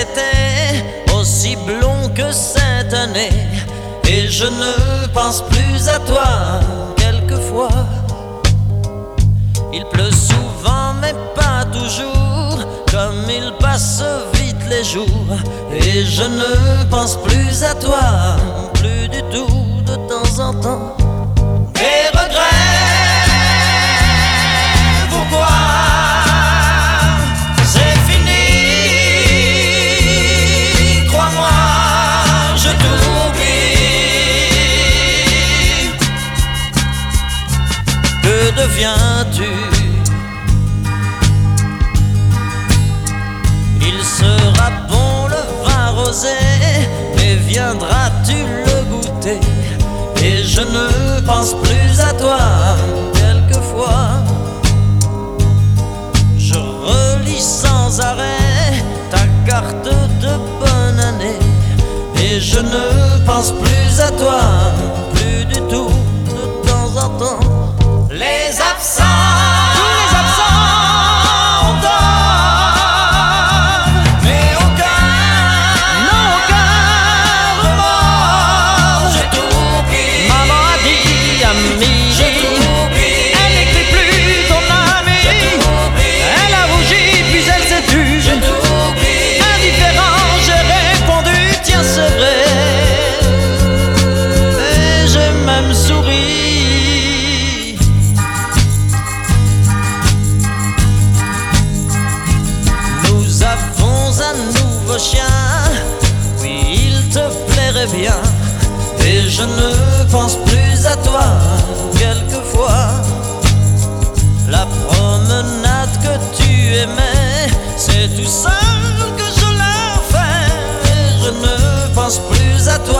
été aussi blond que cette année, et je ne pense plus à toi. Quelquefois il pleut souvent mais pas toujours, comme il passe vite les jours, et je ne pense plus à toi, plus du tout. De temps en temps des regrets, pourquoi? C'est fini, crois-moi, je t'oublie. Que deviens-tu? Il sera bon le vin rosé, mais viendras-tu le goûter? Et je ne pense plus à toi. Quelquefois je relis sans arrêt ta carte de bonne année, et je ne pense plus à toi, plus du tout. De temps en temps les absents, tous les absents ont tort, mais aucun remords. Je t'oublie, maman a dit à midi, elle n'écrit plus ton ami. Elle a rougi puis elle s'est tue. Indifférent j'ai répondu, tiens c'est vrai, et j'ai même souri. Nous avons un nouveau chien, oui il te plairait bien, et je ne pense plus à toi. Quelquefois la promenade que tu aimais, c'est tout seul que je la fais, et je ne pense plus à toi.